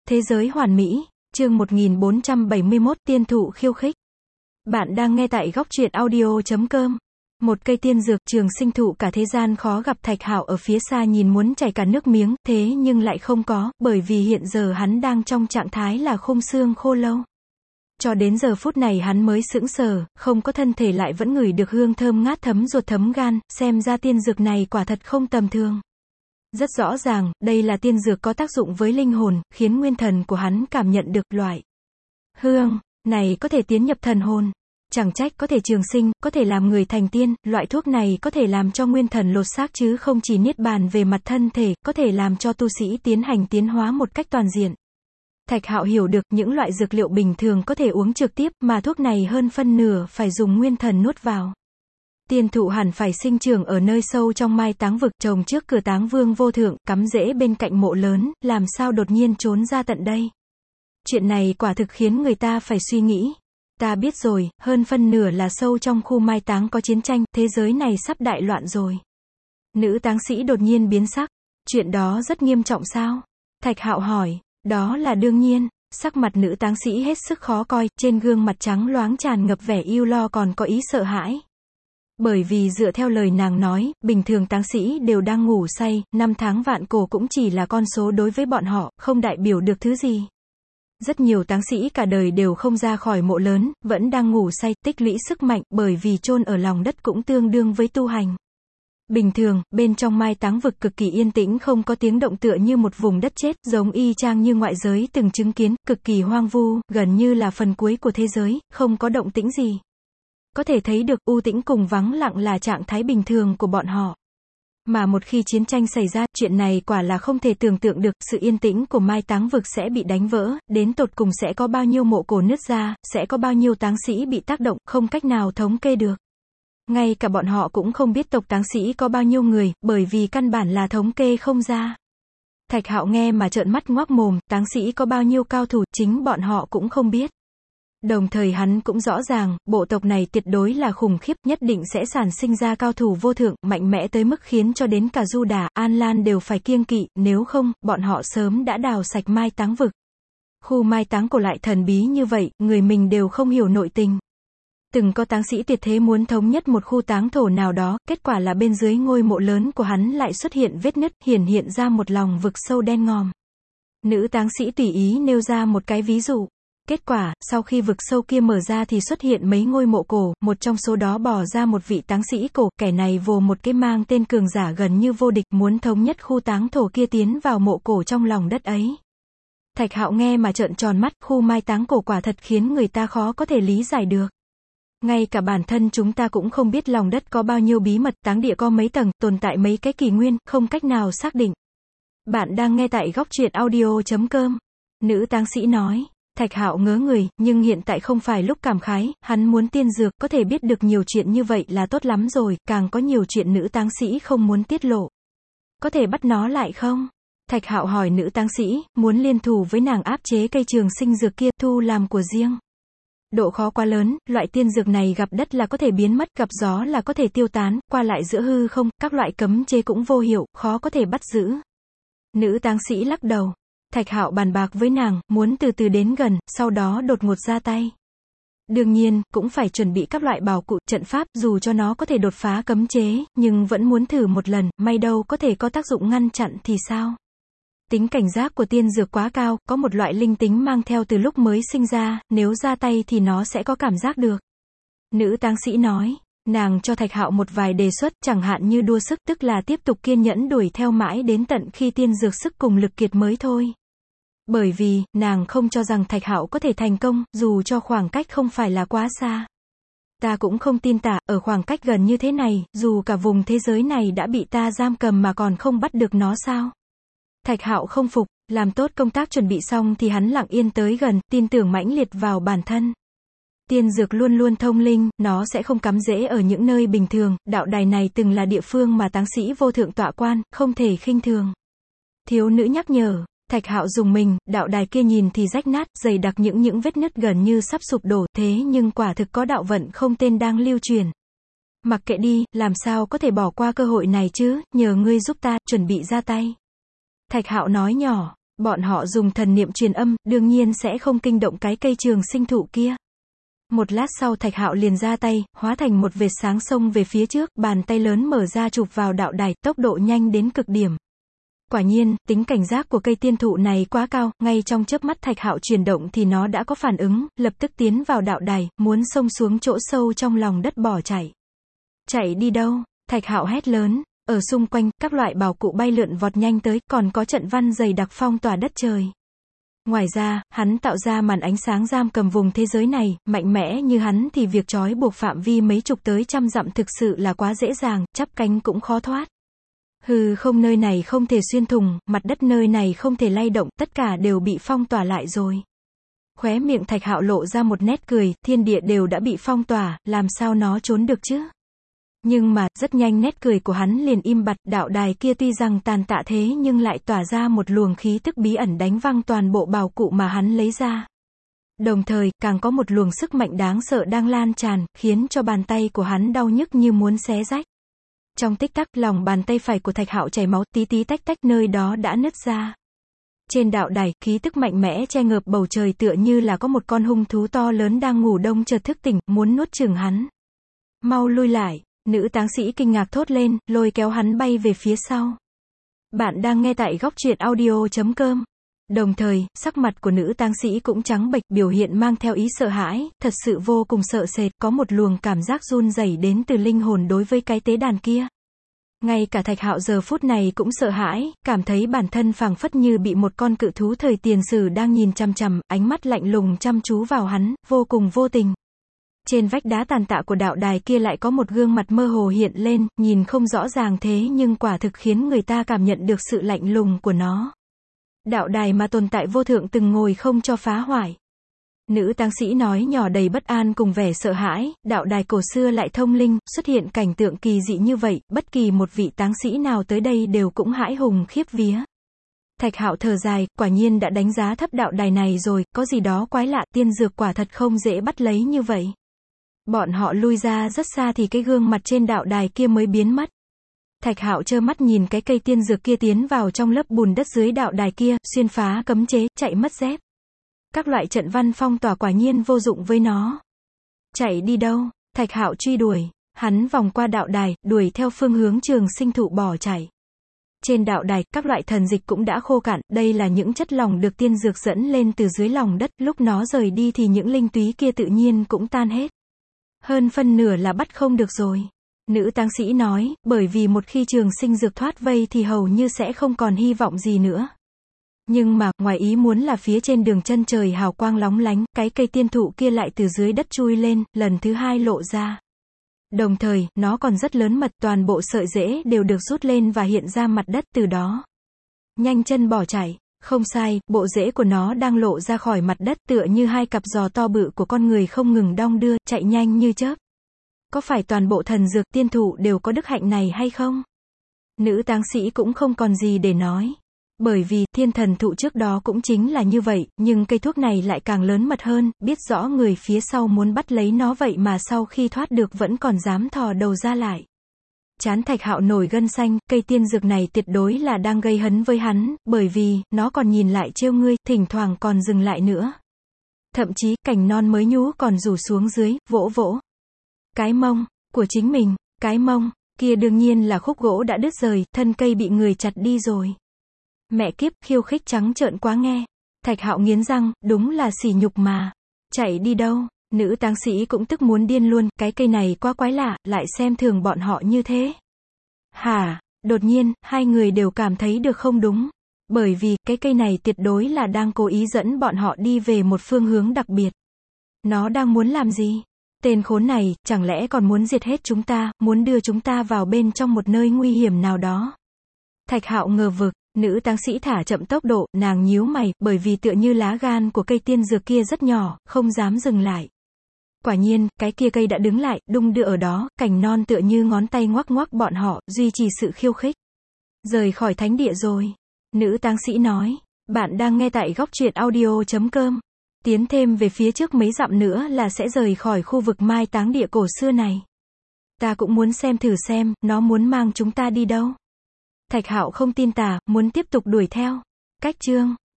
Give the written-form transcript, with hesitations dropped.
Thế giới hoàn mỹ, chương 1471, tiên thụ khiêu khích. Bạn đang nghe tại góc truyện audio.com. Một cây tiên dược trường sinh thụ cả thế gian khó gặp. Thạch Hạo ở phía xa nhìn muốn chảy cả nước miếng, thế nhưng lại không có, bởi vì hiện giờ hắn đang trong trạng thái là khung xương khô lâu. Cho đến giờ phút này hắn mới sững sờ, không có thân thể lại vẫn ngửi được hương thơm ngát thấm ruột thấm gan, xem ra tiên dược này quả thật không tầm thường. Rất rõ ràng, đây là tiên dược có tác dụng với linh hồn, khiến nguyên thần của hắn cảm nhận được loại hương này có thể tiến nhập thần hồn. Chẳng trách có thể trường sinh, có thể làm người thành tiên, loại thuốc này có thể làm cho nguyên thần lột xác chứ không chỉ niết bàn về mặt thân thể, có thể làm cho tu sĩ tiến hành tiến hóa một cách toàn diện. Thạch Hạo hiểu được những loại dược liệu bình thường có thể uống trực tiếp, mà thuốc này hơn phân nửa phải dùng nguyên thần nuốt vào. Tiên thụ hẳn phải sinh trưởng ở nơi sâu trong mai táng vực, trồng trước cửa Táng Vương vô thượng, cắm rễ bên cạnh mộ lớn, làm sao đột nhiên trốn ra tận đây. Chuyện này quả thực khiến người ta phải suy nghĩ. Ta biết rồi, hơn phân nửa là sâu trong khu mai táng có chiến tranh, thế giới này sắp đại loạn rồi. Nữ táng sĩ đột nhiên biến sắc. Chuyện đó rất nghiêm trọng sao? Thạch Hạo hỏi. Đó là đương nhiên. Sắc mặt nữ táng sĩ hết sức khó coi, trên gương mặt trắng loáng tràn ngập vẻ ưu lo còn có ý sợ hãi. Bởi vì dựa theo lời nàng nói, bình thường táng sĩ đều đang ngủ say, 5 tháng vạn cổ cũng chỉ là con số đối với bọn họ, không đại biểu được thứ gì. Rất nhiều táng sĩ cả đời đều không ra khỏi mộ lớn, vẫn đang ngủ say, tích lũy sức mạnh, bởi vì chôn ở lòng đất cũng tương đương với tu hành. Bình thường, bên trong mai táng vực cực kỳ yên tĩnh, không có tiếng động, tựa như một vùng đất chết, giống y chang như ngoại giới từng chứng kiến, cực kỳ hoang vu, gần như là phần cuối của thế giới, không có động tĩnh gì. Có thể thấy được u tĩnh cùng vắng lặng là trạng thái bình thường của bọn họ. Mà một khi chiến tranh xảy ra, chuyện này quả là không thể tưởng tượng được, sự yên tĩnh của mai táng vực sẽ bị đánh vỡ, đến tột cùng sẽ có bao nhiêu mộ cổ nứt ra, sẽ có bao nhiêu táng sĩ bị tác động, không cách nào thống kê được. Ngay cả bọn họ cũng không biết tộc táng sĩ có bao nhiêu người, bởi vì căn bản là thống kê không ra. Thạch Hạo nghe mà trợn mắt ngoác mồm, táng sĩ có bao nhiêu cao thủ, chính bọn họ cũng không biết. Đồng thời hắn cũng rõ ràng, bộ tộc này tuyệt đối là khủng khiếp, nhất định sẽ sản sinh ra cao thủ vô thượng, mạnh mẽ tới mức khiến cho đến cả Du Đà, An Lan đều phải kiêng kỵ, nếu không, bọn họ sớm đã đào sạch mai táng vực. Khu mai táng cổ lại thần bí như vậy, người mình đều không hiểu nội tình. Từng có táng sĩ tuyệt thế muốn thống nhất một khu táng thổ nào đó, kết quả là bên dưới ngôi mộ lớn của hắn lại xuất hiện vết nứt, hiện ra một lòng vực sâu đen ngòm. Nữ táng sĩ tùy ý nêu ra một cái ví dụ. Kết quả, sau khi vực sâu kia mở ra thì xuất hiện mấy ngôi mộ cổ, một trong số đó bò ra một vị táng sĩ cổ, kẻ này vồ một cái mang tên cường giả gần như vô địch, muốn thống nhất khu táng thổ kia tiến vào mộ cổ trong lòng đất ấy. Thạch Hạo nghe mà trợn tròn mắt, khu mai táng cổ quả thật khiến người ta khó có thể lý giải được. Ngay cả bản thân chúng ta cũng không biết lòng đất có bao nhiêu bí mật, táng địa có mấy tầng, tồn tại mấy cái kỷ nguyên, không cách nào xác định. Bạn đang nghe tại góc truyện audio.com. Nữ táng sĩ nói. Thạch Hạo ngớ người, nhưng hiện tại không phải lúc cảm khái, hắn muốn tiên dược, có thể biết được nhiều chuyện như vậy là tốt lắm rồi, càng có nhiều chuyện nữ táng sĩ không muốn tiết lộ. Có thể bắt nó lại không? Thạch Hạo hỏi nữ táng sĩ, muốn liên thủ với nàng áp chế cây trường sinh dược kia, thu làm của riêng. Độ khó quá lớn, loại tiên dược này gặp đất là có thể biến mất, gặp gió là có thể tiêu tán, qua lại giữa hư không, các loại cấm chế cũng vô hiệu, khó có thể bắt giữ. Nữ táng sĩ lắc đầu. Thạch Hạo bàn bạc với nàng, muốn từ từ đến gần, sau đó đột ngột ra tay. Đương nhiên, cũng phải chuẩn bị các loại bảo cụ, trận pháp, dù cho nó có thể đột phá cấm chế, nhưng vẫn muốn thử một lần, may đâu có thể có tác dụng ngăn chặn thì sao? Tính cảnh giác của tiên dược quá cao, có một loại linh tính mang theo từ lúc mới sinh ra, nếu ra tay thì nó sẽ có cảm giác được. Nữ táng sĩ nói, nàng cho Thạch Hạo một vài đề xuất, chẳng hạn như đua sức, tức là tiếp tục kiên nhẫn đuổi theo mãi đến tận khi tiên dược sức cùng lực kiệt mới thôi. Bởi vì, nàng không cho rằng Thạch Hạo có thể thành công, dù cho khoảng cách không phải là quá xa. Ta cũng không tin tả, ở khoảng cách gần như thế này, dù cả vùng thế giới này đã bị ta giam cầm mà còn không bắt được nó sao? Thạch Hạo không phục, làm tốt công tác chuẩn bị xong thì hắn lặng yên tới gần, tin tưởng mãnh liệt vào bản thân. Tiên dược luôn luôn thông linh, nó sẽ không cắm rễ ở những nơi bình thường, đạo đài này từng là địa phương mà táng sĩ vô thượng tọa quan, không thể khinh thường. Thiếu nữ nhắc nhở. Thạch Hạo dùng mình, đạo đài kia nhìn thì rách nát, dày đặc những vết nứt gần như sắp sụp đổ, thế nhưng quả thực có đạo vận không tên đang lưu truyền. Mặc kệ đi, làm sao có thể bỏ qua cơ hội này chứ, nhờ ngươi giúp ta, chuẩn bị ra tay. Thạch Hạo nói nhỏ, Bọn họ dùng thần niệm truyền âm, đương nhiên sẽ không kinh động cái cây trường sinh thụ kia. Một lát sau Thạch Hạo liền ra tay, hóa thành một vệt sáng xông về phía trước, bàn tay lớn mở ra chụp vào đạo đài, tốc độ nhanh đến cực điểm. Quả nhiên, tính cảnh giác của cây tiên thụ này quá cao, ngay trong chớp mắt Thạch Hạo chuyển động thì nó đã có phản ứng, lập tức tiến vào đạo đài, muốn xông xuống chỗ sâu trong lòng đất bỏ chạy. Chạy đi đâu? Thạch Hạo hét lớn, ở xung quanh, các loại bảo cụ bay lượn vọt nhanh tới, còn có trận văn dày đặc phong tỏa đất trời. Ngoài ra, hắn tạo ra màn ánh sáng giam cầm vùng thế giới này, mạnh mẽ như hắn thì việc trói buộc phạm vi mấy chục tới trăm dặm thực sự là quá dễ dàng, chắp cánh cũng khó thoát. Hư không nơi này không thể xuyên thủng, mặt đất nơi này không thể lay động, tất cả đều bị phong tỏa lại rồi. Khóe miệng Thạch Hạo lộ ra một nét cười, thiên địa đều đã bị phong tỏa, làm sao nó trốn được chứ? Nhưng mà, rất nhanh nét cười của hắn liền im bặt, đạo đài kia tuy rằng tàn tạ thế nhưng lại tỏa ra một luồng khí tức bí ẩn đánh văng toàn bộ bảo cụ mà hắn lấy ra. Đồng thời, càng có một luồng sức mạnh đáng sợ đang lan tràn, khiến cho bàn tay của hắn đau nhức như muốn xé rách. Trong tích tắc, lòng bàn tay phải của Thạch Hạo chảy máu, tí tí tách tách, nơi đó đã nứt ra. Trên đạo đài, khí tức mạnh mẽ che ngợp bầu trời tựa như là có một con hung thú to lớn đang ngủ đông chợt thức tỉnh, muốn nuốt chửng hắn. Mau lui lại, nữ táng sĩ kinh ngạc thốt lên, lôi kéo hắn bay về phía sau. Bạn đang nghe tại góc truyện audio.com. Đồng thời, sắc mặt của nữ táng sĩ cũng trắng bệch, biểu hiện mang theo ý sợ hãi, thật sự vô cùng sợ sệt, có một luồng cảm giác run rẩy đến từ linh hồn đối với cái tế đàn kia. Ngay cả Thạch Hạo giờ phút này cũng sợ hãi, cảm thấy bản thân phảng phất như bị một con cự thú thời tiền sử đang nhìn chằm chằm, ánh mắt lạnh lùng chăm chú vào hắn, vô cùng vô tình. Trên vách đá tàn tạ của đạo đài kia lại có một gương mặt mơ hồ hiện lên, nhìn không rõ ràng thế nhưng quả thực khiến người ta cảm nhận được sự lạnh lùng của nó. Đạo đài mà tồn tại vô thượng từng ngồi không cho phá hoại. Nữ táng sĩ nói nhỏ đầy bất an cùng vẻ sợ hãi, đạo đài cổ xưa lại thông linh, xuất hiện cảnh tượng kỳ dị như vậy, bất kỳ một vị táng sĩ nào tới đây đều cũng hãi hùng khiếp vía. Thạch Hạo thở dài, quả nhiên đã đánh giá thấp đạo đài này rồi, có gì đó quái lạ, tiên dược quả thật không dễ bắt lấy như vậy. Bọn họ lui ra rất xa thì cái gương mặt trên đạo đài kia mới biến mất. Thạch Hạo trơ mắt nhìn cái cây tiên dược kia tiến vào trong lớp bùn đất dưới đạo đài kia, xuyên phá cấm chế, chạy mất dép. Các loại trận văn phong tỏa quả nhiên vô dụng với nó. Chạy đi đâu? Thạch Hạo truy đuổi. Hắn vòng qua đạo đài, đuổi theo phương hướng trường sinh thụ bỏ chạy. Trên đạo đài, các loại thần dịch cũng đã khô cạn, đây là những chất lỏng được tiên dược dẫn lên từ dưới lòng đất, lúc nó rời đi thì những linh túy kia tự nhiên cũng tan hết. Hơn phân nửa là bắt không được rồi. Nữ táng sĩ nói, bởi vì một khi trường sinh dược thoát vây thì hầu như sẽ không còn hy vọng gì nữa. Nhưng mà, ngoài ý muốn là phía trên đường chân trời hào quang lóng lánh, cái cây tiên thụ kia lại từ dưới đất chui lên, lần thứ hai lộ ra. Đồng thời, nó còn rất lớn mật, toàn bộ sợi rễ đều được rút lên và hiện ra mặt đất từ đó. Nhanh chân bỏ chạy. Không sai, bộ rễ của nó đang lộ ra khỏi mặt đất tựa như hai cặp giò to bự của con người không ngừng đong đưa, chạy nhanh như chớp. Có phải toàn bộ thần dược tiên thụ đều có đức hạnh này hay không? Nữ táng sĩ cũng không còn gì để nói. Bởi vì, thiên thần thụ trước đó cũng chính là như vậy, nhưng cây thuốc này lại càng lớn mật hơn, biết rõ người phía sau muốn bắt lấy nó vậy mà sau khi thoát được vẫn còn dám thò đầu ra lại. Trán Thạch Hạo nổi gân xanh, cây tiên dược này tuyệt đối là đang gây hấn với hắn, bởi vì, nó còn nhìn lại trêu ngươi, thỉnh thoảng còn dừng lại nữa. Thậm chí, cành non mới nhú còn rủ xuống dưới, vỗ vỗ. Cái mông, của chính mình, cái mông, kia đương nhiên là khúc gỗ đã đứt rời, thân cây bị người chặt đi rồi. Mẹ kiếp, khiêu khích trắng trợn quá nghe. Thạch Hạo nghiến răng, đúng là sỉ nhục mà. Chạy đi đâu? Nữ táng sĩ cũng tức muốn điên luôn, cái cây này quá quái lạ, lại xem thường bọn họ như thế. Hả? Đột nhiên, hai người đều cảm thấy được không đúng. Bởi vì, cái cây này tuyệt đối là đang cố ý dẫn bọn họ đi về một phương hướng đặc biệt. Nó đang muốn làm gì? Tên khốn này, chẳng lẽ còn muốn diệt hết chúng ta, muốn đưa chúng ta vào bên trong một nơi nguy hiểm nào đó? Thạch Hạo ngờ vực. Nữ táng sĩ thả chậm tốc độ, nàng nhíu mày, bởi vì tựa như lá gan của cây tiên dược kia rất nhỏ, không dám dừng lại. Quả nhiên, cái kia cây đã đứng lại, đung đưa ở đó, cành non tựa như ngón tay ngoắc ngoắc bọn họ, duy trì sự khiêu khích. Rời khỏi thánh địa rồi. Nữ táng sĩ nói, bạn đang nghe tại góc truyện audio.com. Tiến thêm về phía trước mấy dặm nữa là sẽ rời khỏi khu vực mai táng địa cổ xưa này. Ta cũng muốn xem thử xem, nó muốn mang chúng ta đi đâu. Thạch Hạo không tin tà, muốn tiếp tục đuổi theo. Cách chương